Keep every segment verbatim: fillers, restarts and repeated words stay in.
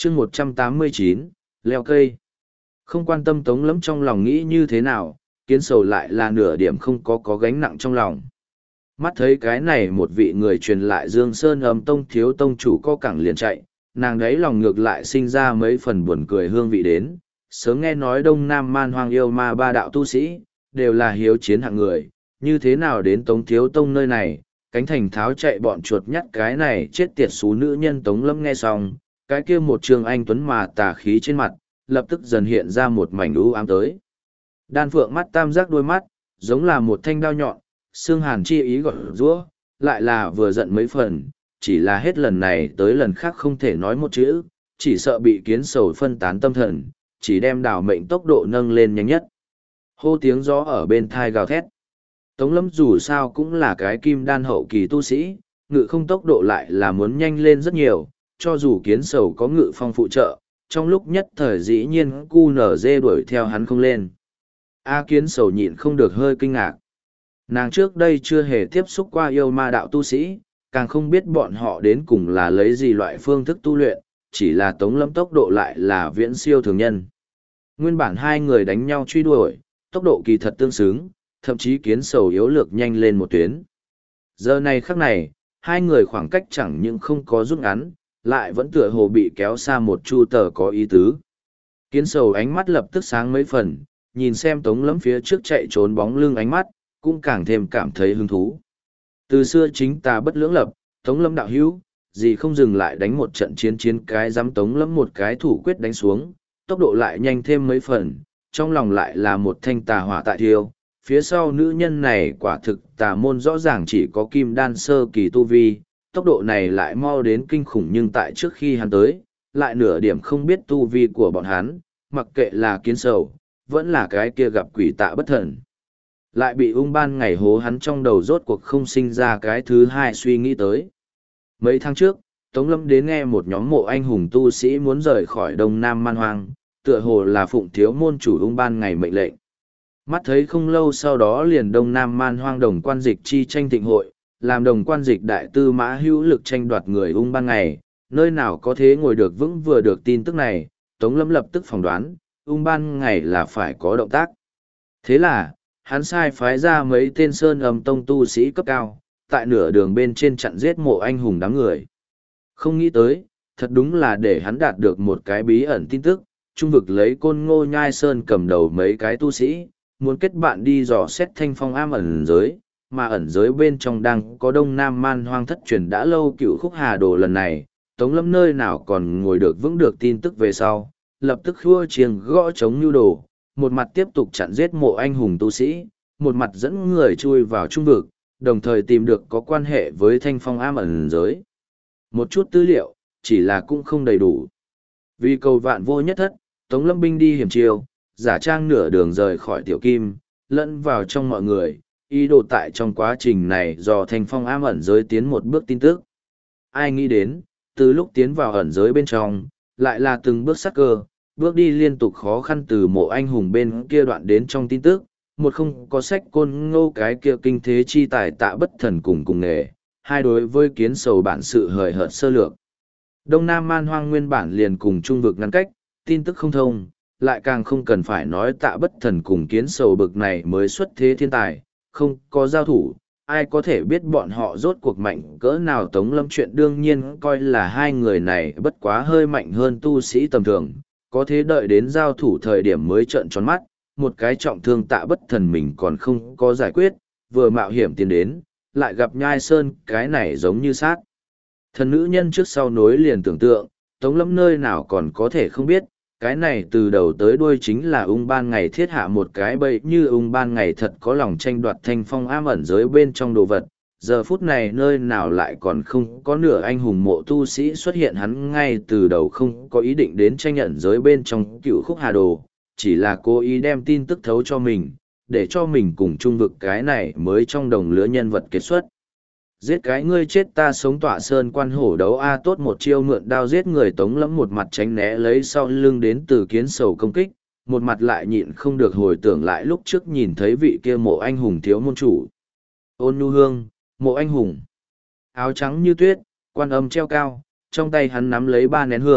chương một trăm tám mươi chín, leo cây. Không quan tâm Tống Lẫm trong lòng nghĩ như thế nào, Kiến Sầu lại là nửa điểm không có có gánh nặng trong lòng. Mắt thấy cái này một vị người truyền lại Dương Sơn Âm Tông thiếu tông chủ co cẳng liền chạy, nàng đấy lòng ngược lại sinh ra mấy phần buồn cười hương vị đến. Sớm nghe nói Đông Nam Man Hoang yêu ma ba đạo tu sĩ, đều là hiếu chiến hạng người, như thế nào đến Tống thiếu tông nơi này, cánh thành tháo chạy bọn chuột nhắt cái này chết tiệt xú nữ nhân. Tống Lâm nghe xong, cái kia một trường anh tuấn mà tà khí trên mặt, lập tức dần hiện ra một mảnh u ám tới. Đan phượng mắt tam giác đôi mắt, giống là một thanh đao nhọn, xương hàn chi ý gọt rũa, lại là vừa giận mấy phần, chỉ là hết lần này tới lần khác không thể nói một chữ, chỉ sợ bị Kiến Sầu phân tán tâm thần, chỉ đem đảo mệnh tốc độ nâng lên nhanh nhất. Hô tiếng gió ở bên thai gào thét. Tống Lâm dù sao cũng là cái kim đan hậu kỳ tu sĩ, ngự không tốc độ lại là muốn nhanh lên rất nhiều, cho dù Kiến Sầu có ngự phong phụ trợ, trong lúc nhất thời dĩ nhiên cu nở dê đuổi theo hắn không lên. A Kiến Sầu nhịn không được hơi kinh ngạc. Nàng trước đây chưa hề tiếp xúc qua yêu ma đạo tu sĩ, càng không biết bọn họ đến cùng là lấy gì loại phương thức tu luyện, chỉ là Tống Lâm tốc độ lại là viễn siêu thường nhân. Nguyên bản hai người đánh nhau truy đuổi, tốc độ kỳ thật tương xứng, thậm chí Kiến Sầu yếu lược nhanh lên một tuyến. Giờ này khắc này, hai người khoảng cách chẳng những không có rút ngắn, lại vẫn tựa hồ bị kéo xa một chu tờ có ý tứ. Kiến Sầu ánh mắt lập tức sáng mấy phần, nhìn xem Tống Lâm phía trước chạy trốn bóng lưng ánh mắt, cũng càng thêm cảm thấy hứng thú. Từ xưa chính ta bất lưỡng lập, Tống Lâm đạo hữu, gì không dừng lại đánh một trận chiến chiến cái dám Tống Lâm một cái thủ quyết đánh xuống, tốc độ lại nhanh thêm mấy phần, trong lòng lại là một thanh tà hỏa tại thiêu. Phía sau nữ nhân này quả thực tà môn rõ ràng chỉ có kim đan sơ kỳ tu vi, tốc độ này lại mau đến kinh khủng, nhưng tại trước khi hắn tới, lại nửa điểm không biết tu vi của bọn hắn, mặc kệ là Kiến Sầu, vẫn là cái kia gặp quỷ Tạ Bất Thần. Lại bị ung ban ngày hố hắn trong đầu rốt cuộc không sinh ra cái thứ hai suy nghĩ tới. Mấy tháng trước, Tống Lâm đến nghe một nhóm mộ anh hùng tu sĩ muốn rời khỏi Đông Nam Man Hoang, tựa hồ là phụng thiếu môn chủ ung ban ngày mệnh lệnh. Mắt thấy không lâu sau đó liền Đông Nam Man Hoang đồng quan dịch chi tranh thịnh hội, làm đồng quan dịch đại tư mã hữu lực tranh đoạt người ung ban ngày, nơi nào có thế ngồi được vững vừa được tin tức này, Tống Lâm lập tức phỏng đoán, ung ban ngày là phải có động tác. Thế là, hắn sai phái ra mấy tên Sơn Âm Tông tu sĩ cấp cao, tại nửa đường bên trên chặn giết mộ anh hùng đám người. Không nghĩ tới, thật đúng là để hắn đạt được một cái bí ẩn tin tức, trung vực lấy Côn Ngô Nhai Sơn cầm đầu mấy cái tu sĩ, muốn kết bạn đi dò xét Thanh Phong Am ẩn giới, mà ẩn giới bên trong đang có Đông Nam Man Hoang thất truyền đã lâu cựu khúc hà đồ. Lần này, Tống Lâm nơi nào còn ngồi được vững được tin tức về sau, lập tức khua chiêng gõ chống nhu đồ, một mặt tiếp tục chặn giết mộ anh hùng tu sĩ, một mặt dẫn người chui vào trung vực, đồng thời tìm được có quan hệ với Thanh Phong Am ẩn giới. Một chút tư liệu, chỉ là cũng không đầy đủ. Vì cầu vạn vô nhất thất, Tống Lâm binh đi hiểm chiêu, giả trang nửa đường rời khỏi Tiểu Kim, lẫn vào trong mọi người, ý đồ tại trong quá trình này do Thanh Phong Am ẩn giới tiến một bước tin tức. Ai nghĩ đến, từ lúc tiến vào ẩn giới bên trong, lại là từng bước sắc cơ, bước đi liên tục khó khăn từ mộ anh hùng bên kia đoạn đến trong tin tức, một không có sách Côn Ngô cái kia kinh thế chi tài Tạ Bất Thần cùng cùng nghề, hai đối với Kiến Sầu bản sự hời hợt sơ lược. Đông Nam Man Hoang nguyên bản liền cùng trung vực ngăn cách, tin tức không thông, lại càng không cần phải nói Tạ Bất Thần cùng Kiến Sầu bực này mới xuất thế thiên tài, không có giao thủ, ai có thể biết bọn họ rốt cuộc mạnh cỡ nào. Tống Lâm chuyện đương nhiên coi là hai người này bất quá hơi mạnh hơn tu sĩ tầm thường, có thế đợi đến giao thủ thời điểm mới trợn tròn mắt, một cái trọng thương Tạ Bất Thần mình còn không có giải quyết, vừa mạo hiểm tiến đến, lại gặp Nhai Sơn cái này giống như sát. Thần nữ nhân trước sau nối liền tưởng tượng, Tống Lâm nơi nào còn có thể không biết, cái này từ đầu tới đuôi chính là ung ban ngày thiết hạ một cái bẫy, như ung ban ngày thật có lòng tranh đoạt Thanh Phong Am ẩn giới bên trong đồ vật. Giờ phút này nơi nào lại còn không có nửa anh hùng mộ tu sĩ xuất hiện, hắn ngay từ đầu không có ý định đến tranh nhận giới bên trong cựu khúc hà đồ, chỉ là cố ý đem tin tức thấu cho mình, để cho mình cùng trung vực cái này mới trong đồng lứa nhân vật kết xuất. Giết cái ngươi chết ta sống tỏa sơn quan hổ đấu a tốt một chiêu mượn đao giết người. Tống Lâm một mặt tránh né lấy sau lưng đến từ Kiến Sầu công kích, một mặt lại nhịn không được hồi tưởng lại lúc trước nhìn thấy vị kia mộ anh hùng thiếu môn chủ. Ôn nhu hương, mộ anh hùng. Áo trắng như tuyết, quan âm treo cao, trong tay hắn nắm lấy ba nén hương,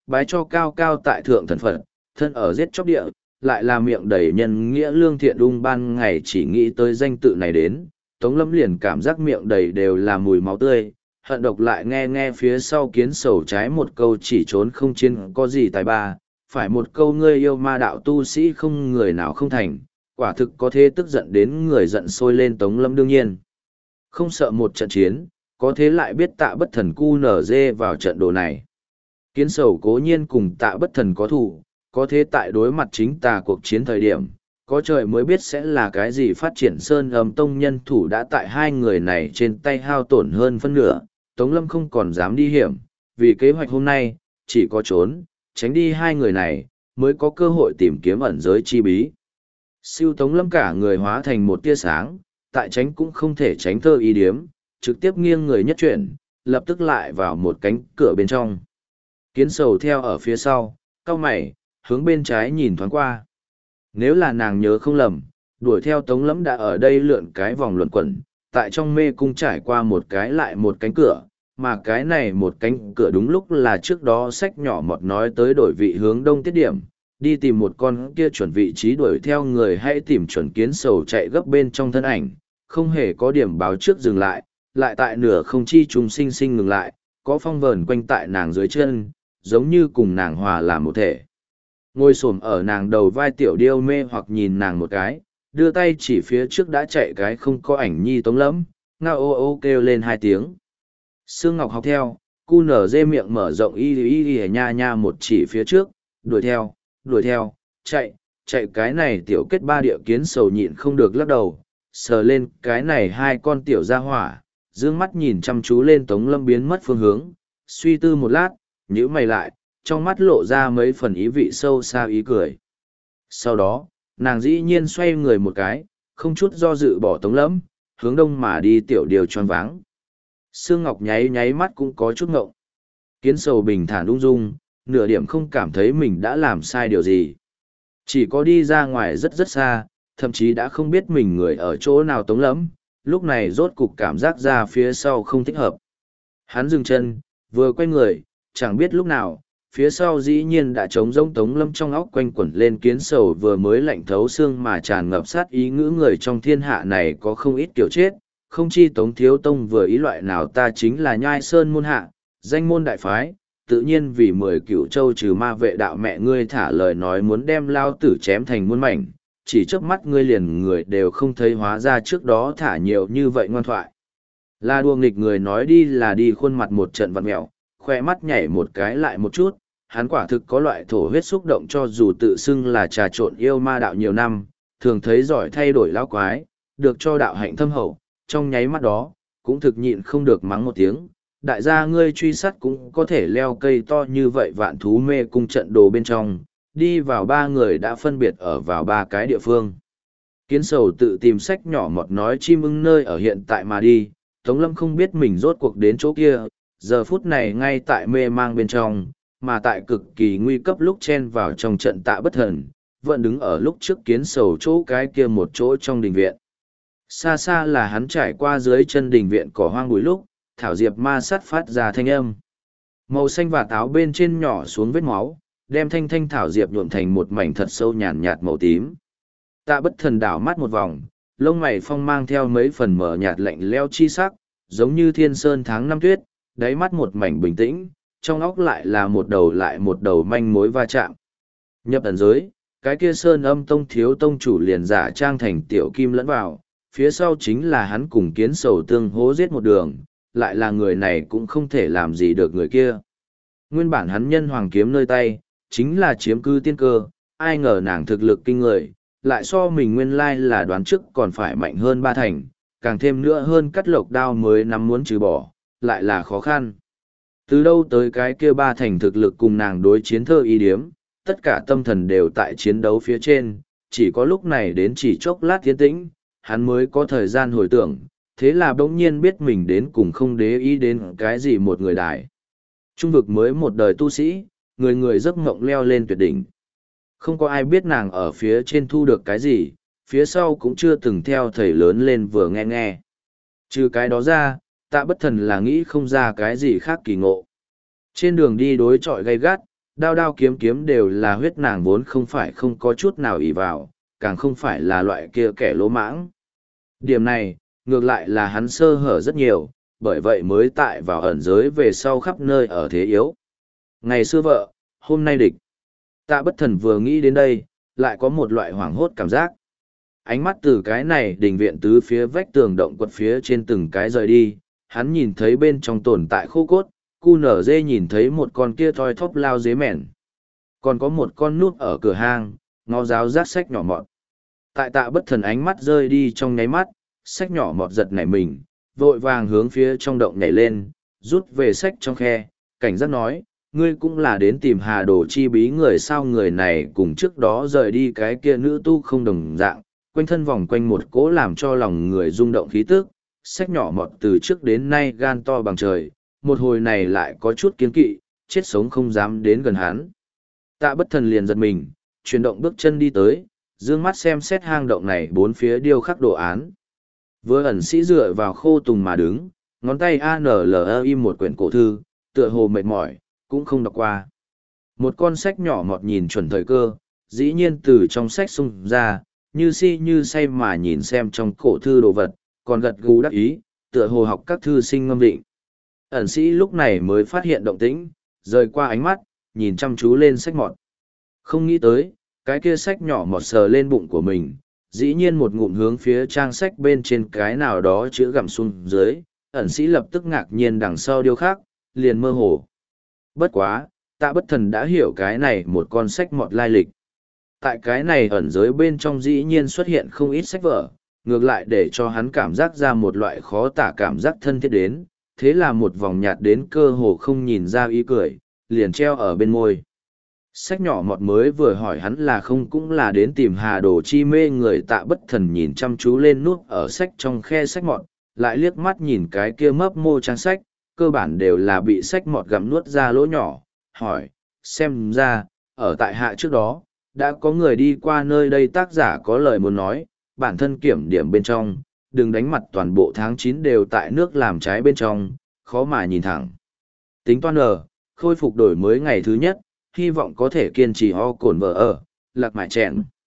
bái cho cao cao tại thượng thần Phật, thân ở giết chóc địa, lại là miệng đầy nhân nghĩa lương thiện ung ban ngày chỉ nghĩ tới danh tự này đến, Tống Lâm liền cảm giác miệng đầy đều là mùi máu tươi, hận độc lại nghe nghe phía sau kiến sầu trái một câu chỉ trốn không chiến có gì tài ba, phải một câu ngươi yêu ma đạo tu sĩ không người nào không thành, quả thực có thế tức giận đến người giận sôi lên. Tống Lâm đương nhiên không sợ một trận chiến, có thế lại biết Tạ Bất Thần cu nở dê vào trận đồ này. Kiến sầu cố nhiên cùng Tạ Bất Thần có thù, có thế tại đối mặt chính tà cuộc chiến thời điểm, có trời mới biết sẽ là cái gì phát triển. Sơn Âm Tông nhân thủ đã tại hai người này trên tay hao tổn hơn phân nửa, Tống Lâm không còn dám đi hiểm, vì kế hoạch hôm nay, chỉ có trốn, tránh đi hai người này, mới có cơ hội tìm kiếm ẩn giới chi bí. Siêu Tống Lâm cả người hóa thành một tia sáng, tại tránh cũng không thể tránh thơ ý điếm, trực tiếp nghiêng người nhất chuyển, lập tức lại vào một cánh cửa bên trong. Kiến sầu theo ở phía sau, cau mày, hướng bên trái nhìn thoáng qua. Nếu là nàng nhớ không lầm, đuổi theo Tống Lâm đã ở đây lượn cái vòng luẩn quẩn, tại trong mê cung trải qua một cái lại một cánh cửa, mà cái này một cánh cửa đúng lúc là trước đó sách nhỏ mọt nói tới đổi vị hướng đông tiết điểm, đi tìm một con kia chuẩn vị trí đuổi theo người, hãy tìm chuẩn kiến sầu chạy gấp bên trong thân ảnh, không hề có điểm báo trước dừng lại, lại tại nửa không chi trùng sinh sinh ngừng lại, có phong vờn quanh tại nàng dưới chân, giống như cùng nàng hòa làm một thể. Ngồi xổm ở nàng đầu vai tiểu điêu mê hoặc nhìn nàng một cái, đưa tay chỉ phía trước đã chạy cái không có ảnh nhi Tống Lâm, ngao ô ô kêu lên hai tiếng. Sương Ngọc học theo, cu nở dê miệng mở rộng y y y nha nha một chỉ phía trước, đuổi theo, đuổi theo, chạy, chạy cái này tiểu kết ba địa kiến sầu nhịn không được lắc đầu, sờ lên cái này hai con tiểu ra hỏa, dương mắt nhìn chăm chú lên Tống Lâm biến mất phương hướng, suy tư một lát, nhíu mày lại, trong mắt lộ ra mấy phần ý vị sâu xa ý cười. Sau đó, nàng dĩ nhiên xoay người một cái, không chút do dự bỏ Tống Lâm, hướng đông mà đi tiểu điều tròn váng. Sương Ngọc nháy nháy mắt cũng có chút ngộng. Kiến sầu bình thản ung dung, nửa điểm không cảm thấy mình đã làm sai điều gì. Chỉ có đi ra ngoài rất rất xa, thậm chí đã không biết mình người ở chỗ nào Tống Lâm, lúc này rốt cục cảm giác ra phía sau không thích hợp. Hắn dừng chân, vừa quay người, chẳng biết lúc nào, phía sau dĩ nhiên đã trống rỗng. Tống Lâm trong óc quanh quẩn lên kiến sầu vừa mới lạnh thấu xương mà tràn ngập sát ý ngữ người trong thiên hạ này có không ít kiểu chết, không chi Tống Thiếu Tông vừa ý loại nào ta chính là Nhai Sơn môn hạ, danh môn đại phái, tự nhiên vì mười cửu châu trừ ma vệ đạo mẹ ngươi thả lời nói muốn đem lao tử chém thành muôn mảnh, chỉ chớp mắt ngươi liền người đều không thấy, hóa ra trước đó thả nhiều như vậy ngoan thoại. Là đùa nghịch người nói đi là đi, khuôn mặt một trận vặn mẹo, khoe mắt nhảy một cái lại một chút, hắn quả thực có loại thổ huyết xúc động, cho dù tự xưng là trà trộn yêu ma đạo nhiều năm, thường thấy giỏi thay đổi lão quái, được cho đạo hạnh thâm hậu, trong nháy mắt đó, cũng thực nhịn không được mắng một tiếng, đại gia ngươi truy sát cũng có thể leo cây to như vậy. Vạn thú mê cung trận đồ bên trong, đi vào ba người đã phân biệt ở vào ba cái địa phương. Kiến sầu tự tìm sách nhỏ mọt nói chim ưng nơi ở hiện tại mà đi, Tống Lâm không biết mình rốt cuộc đến chỗ kia, giờ phút này ngay tại mê mang bên trong, mà tại cực kỳ nguy cấp lúc chen vào trong trận Tạ Bất Thần, vẫn đứng ở lúc trước kiến sầu chỗ cái kia một chỗ trong đình viện. Xa xa là hắn trải qua dưới chân đình viện cỏ hoang bụi lúc, thảo diệp ma sát phát ra thanh âm. Màu xanh và táo bên trên nhỏ xuống vết máu, đem thanh thanh thảo diệp nhuộm thành một mảnh thật sâu nhàn nhạt màu tím. Tạ Bất Thần đảo mắt một vòng, lông mày phong mang theo mấy phần mở nhạt lạnh leo chi sắc, giống như thiên sơn tháng năm tuyết, đáy mắt một mảnh bình tĩnh, trong óc lại là một đầu lại một đầu manh mối va chạm. Nhập ẩn giới, cái kia Sơn Âm Tông thiếu tông chủ liền giả trang thành tiểu kim lẫn vào, phía sau chính là hắn cùng kiến sầu tương hố giết một đường, lại là người này cũng không thể làm gì được người kia. Nguyên bản hắn nhân hoàng kiếm nơi tay, chính là chiếm cư tiên cơ, ai ngờ nàng thực lực kinh người, lại so mình nguyên lai là đoán trước còn phải mạnh hơn ba thành, càng thêm nữa hơn cắt lộc đao mới nắm muốn trừ bỏ, lại là khó khăn. Từ đâu tới cái kia ba thành thực lực cùng nàng đối chiến thơ ý điếm, tất cả tâm thần đều tại chiến đấu phía trên, chỉ có lúc này đến chỉ chốc lát tiến tĩnh, hắn mới có thời gian hồi tưởng, thế là bỗng nhiên biết mình đến cùng không để ý đến cái gì một người đại. Trung vực mới một đời tu sĩ, người người giấc mộng leo lên tuyệt đỉnh. Không có ai biết nàng ở phía trên thu được cái gì, phía sau cũng chưa từng theo thầy lớn lên vừa nghe nghe. Trừ cái đó ra, Tạ Bất Thần là nghĩ không ra cái gì khác kỳ ngộ. Trên đường đi đối chọi gay gắt, đao đao kiếm kiếm đều là huyết, nàng vốn không phải không có chút nào ỷ vào, càng không phải là loại kia kẻ lỗ mãng. Điểm này, ngược lại là hắn sơ hở rất nhiều, bởi vậy mới tại vào ẩn giới về sau khắp nơi ở thế yếu. Ngày xưa vợ, hôm nay địch. Tạ Bất Thần vừa nghĩ đến đây, lại có một loại hoảng hốt cảm giác. Ánh mắt từ cái này đình viện tứ phía vách tường động quật phía trên từng cái rời đi, hắn nhìn thấy bên trong tồn tại khô cốt, cu nở dê nhìn thấy một con kia thoi thóp lao dế mèn. Còn có một con núp ở cửa hang, ngó giáo rát sách nhỏ mọt. Tại Tạ Bất Thần ánh mắt rơi đi trong nháy mắt, sách nhỏ mọt giật nảy mình, vội vàng hướng phía trong động nhảy lên, rút về sách trong khe, cảnh giác nói, ngươi cũng là đến tìm Hà Đồ chi bí người sao. Người này cùng trước đó rời đi cái kia nữ tu không đồng dạng, quanh thân vòng quanh một cỗ làm cho lòng người rung động khí tức, sách nhỏ mọt từ trước đến nay gan to bằng trời, một hồi này lại có chút kiên kỵ, chết sống không dám đến gần hắn. Tạ Bất Thần liền giật mình, chuyển động bước chân đi tới, dương mắt xem xét hang động này bốn phía điêu khắc đồ án. Vừa ẩn sĩ dựa vào khô tùng mà đứng, ngón tay a n l e im một quyển cổ thư, tựa hồ mệt mỏi, cũng không đọc qua. Một con sách nhỏ mọt nhìn chuẩn thời cơ, dĩ nhiên từ trong sách xung ra, như si như say mà nhìn xem trong cổ thư đồ vật, còn gật gù đắc ý, tựa hồ học các thư sinh ngâm định. Ẩn sĩ lúc này mới phát hiện động tĩnh, rời qua ánh mắt, nhìn chăm chú lên sách mọt. Không nghĩ tới, cái kia sách nhỏ mọt sờ lên bụng của mình, dĩ nhiên một ngụm hướng phía trang sách bên trên cái nào đó chữ gặm xuống dưới, ẩn sĩ lập tức ngạc nhiên đằng sau điêu khác, liền mơ hồ. Bất quá, Tạ Bất Thần đã hiểu cái này một con sách mọt lai lịch. Tại cái này ẩn giới bên trong dĩ nhiên xuất hiện không ít sách vở, ngược lại để cho hắn cảm giác ra một loại khó tả cảm giác thân thiết đến, thế là một vòng nhạt đến cơ hồ không nhìn ra ý cười, liền treo ở bên môi. Sách nhỏ mọt mới vừa hỏi hắn là không cũng là đến tìm Hà Đồ chi mê người. Tạ Bất Thần nhìn chăm chú lên nút ở sách trong khe sách mọt, lại liếc mắt nhìn cái kia mấp mô trang sách, cơ bản đều là bị sách mọt gặm nuốt ra lỗ nhỏ, hỏi, xem ra, ở tại hạ trước đó, đã có người đi qua nơi đây. Tác giả có lời muốn nói, bản thân kiểm điểm bên trong, đừng đánh mặt toàn bộ tháng chín đều tại nước làm trái bên trong, khó mà nhìn thẳng. Tính toán ở, khôi phục đổi mới ngày thứ nhất, hy vọng có thể kiên trì ho cồn vợ ở, lạc mại chẹn.